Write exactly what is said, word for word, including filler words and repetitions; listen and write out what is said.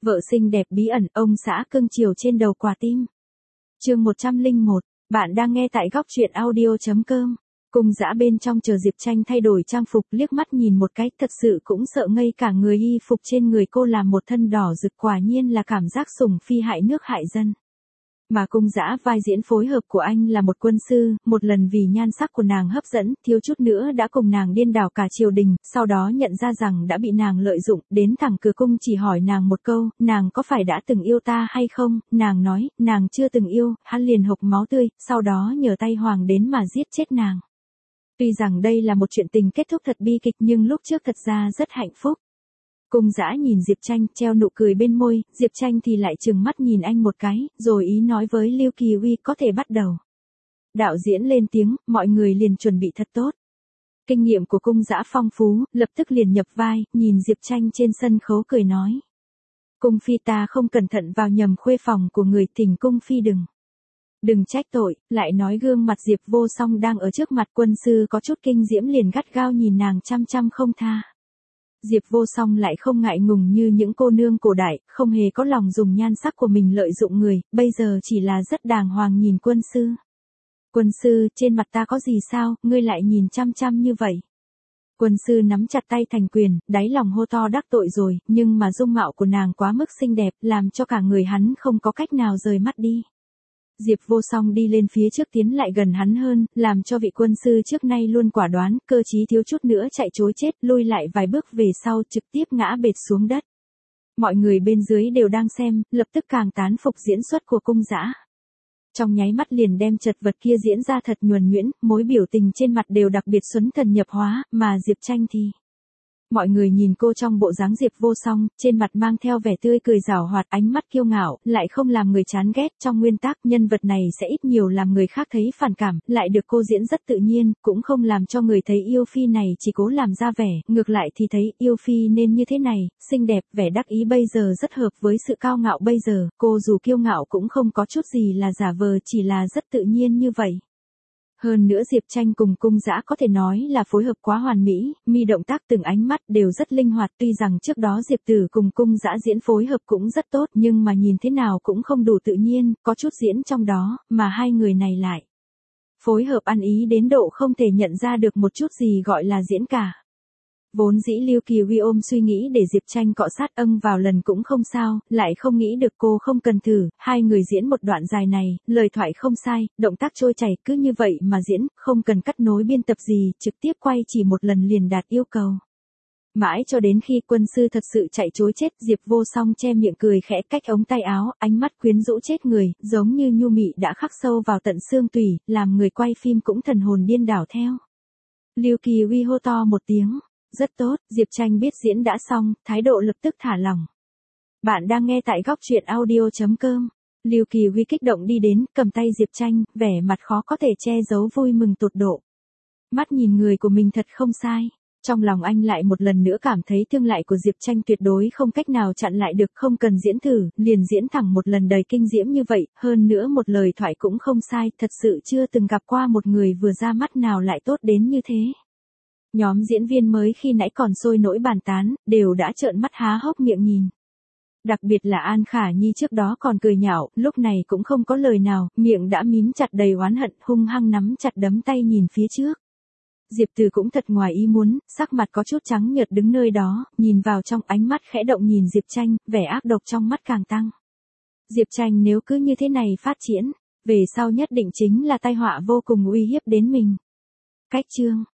Vợ xinh đẹp bí ẩn, ông xã cưng chiều trên đầu quả tim. Chương một trăm lẻ một, bạn đang nghe tại góc truyện audio chấm com. Cung dã bên trong chờ Diệp Tranh thay đổi trang phục, liếc mắt nhìn một cái, thật sự cũng sợ ngây cả người. Y phục trên người cô là một thân đỏ rực, quả nhiên là cảm giác sủng phi hại nước hại dân. Mà Cung dã vai diễn phối hợp của anh là một quân sư, một lần vì nhan sắc của nàng hấp dẫn, thiếu chút nữa đã cùng nàng điên đảo cả triều đình, sau đó nhận ra rằng đã bị nàng lợi dụng, đến thẳng cửa cung chỉ hỏi nàng một câu, nàng có phải đã từng yêu ta hay không, nàng nói, nàng chưa từng yêu, hắn liền hộc máu tươi, sau đó nhờ tay hoàng đến mà giết chết nàng. Tuy rằng đây là một chuyện tình kết thúc thật bi kịch nhưng lúc trước thật ra rất hạnh phúc. Cung dã nhìn Diệp Tranh, treo nụ cười bên môi, Diệp Tranh thì lại trừng mắt nhìn anh một cái, rồi ý nói với Lưu Kỳ Uy có thể bắt đầu. Đạo diễn lên tiếng, mọi người liền chuẩn bị thật tốt. Kinh nghiệm của cung dã phong phú, lập tức liền nhập vai, nhìn Diệp Tranh trên sân khấu cười nói. Cung phi ta không cẩn thận vào nhầm khuê phòng của người, thỉnh cung phi đừng. Đừng trách tội, lại nói gương mặt Diệp Vô Song đang ở trước mặt quân sư có chút kinh diễm liền gắt gao nhìn nàng chăm chăm không tha. Diệp Vô Song lại không ngại ngùng như những cô nương cổ đại, không hề có lòng dùng nhan sắc của mình lợi dụng người, bây giờ chỉ là rất đàng hoàng nhìn quân sư. Quân sư, trên mặt ta có gì sao, ngươi lại nhìn chăm chăm như vậy. Quân sư nắm chặt tay thành quyền, đáy lòng hô to đắc tội rồi, nhưng mà dung mạo của nàng quá mức xinh đẹp, làm cho cả người hắn không có cách nào rời mắt đi. Diệp Vô Song đi lên phía trước tiến lại gần hắn hơn, làm cho vị quân sư trước nay luôn quả đoán, cơ trí thiếu chút nữa chạy trối chết, lui lại vài bước về sau trực tiếp ngã bệt xuống đất. Mọi người bên dưới đều đang xem, lập tức càng tán phục diễn xuất của cung dã. Trong nháy mắt liền đem chật vật kia diễn ra thật nhuần nhuyễn, mỗi biểu tình trên mặt đều đặc biệt xuân thần nhập hóa, mà Diệp Tranh thì... Mọi người nhìn cô trong bộ dáng Diệp Vô Song, trên mặt mang theo vẻ tươi cười giảo hoạt, ánh mắt kiêu ngạo, lại không làm người chán ghét. Trong nguyên tắc, nhân vật này sẽ ít nhiều làm người khác thấy phản cảm, lại được cô diễn rất tự nhiên, cũng không làm cho người thấy yêu phi này chỉ cố làm ra vẻ, ngược lại thì thấy yêu phi nên như thế này, xinh đẹp, vẻ đắc ý bây giờ rất hợp với sự cao ngạo bây giờ, cô dù kiêu ngạo cũng không có chút gì là giả vờ, chỉ là rất tự nhiên như vậy. Hơn nữa Diệp Tranh cùng cung dã có thể nói là phối hợp quá hoàn mỹ, mi động tác từng ánh mắt đều rất linh hoạt, tuy rằng trước đó Diệp Tử cùng cung dã diễn phối hợp cũng rất tốt nhưng mà nhìn thế nào cũng không đủ tự nhiên, có chút diễn trong đó, mà hai người này lại. Phối hợp ăn ý đến độ không thể nhận ra được một chút gì gọi là diễn cả. Vốn dĩ Lưu Kỳ Uy ôm suy nghĩ để Diệp Tranh cọ sát âng vào lần cũng không sao, lại không nghĩ được cô không cần thử, hai người diễn một đoạn dài này, lời thoại không sai, động tác trôi chảy cứ như vậy mà diễn, không cần cắt nối biên tập gì, trực tiếp quay chỉ một lần liền đạt yêu cầu. Mãi cho đến khi quân sư thật sự chạy trối chết, Diệp Vô Song che miệng cười khẽ cách ống tay áo, ánh mắt quyến rũ chết người, giống như nhu mị đã khắc sâu vào tận xương tủy, làm người quay phim cũng thần hồn điên đảo theo. Lưu Kỳ Uy hô to một tiếng. Rất tốt, Diệp Tranh biết diễn đã xong, thái độ lập tức thả lỏng. Bạn đang nghe tại góc truyện audio chấm com. Lưu Kỳ Uy kích động đi đến, cầm tay Diệp Tranh, vẻ mặt khó có thể che giấu vui mừng tột độ. Mắt nhìn người của mình thật không sai. Trong lòng anh lại một lần nữa cảm thấy thương lại của Diệp Tranh tuyệt đối không cách nào chặn lại được, không cần diễn thử, liền diễn thẳng một lần đầy kinh diễm như vậy, hơn nữa một lời thoại cũng không sai, thật sự chưa từng gặp qua một người vừa ra mắt nào lại tốt đến như thế. Nhóm diễn viên mới khi nãy còn sôi nổi bàn tán, đều đã trợn mắt há hốc miệng nhìn. Đặc biệt là An Khả Nhi trước đó còn cười nhạo, lúc này cũng không có lời nào, miệng đã mím chặt đầy oán hận, hung hăng nắm chặt đấm tay nhìn phía trước. Diệp Từ cũng thật ngoài ý muốn, sắc mặt có chút trắng nhợt đứng nơi đó, nhìn vào trong ánh mắt khẽ động nhìn Diệp Tranh, vẻ ác độc trong mắt càng tăng. Diệp Tranh nếu cứ như thế này phát triển, về sau nhất định chính là tai họa vô cùng uy hiếp đến mình. Cách chương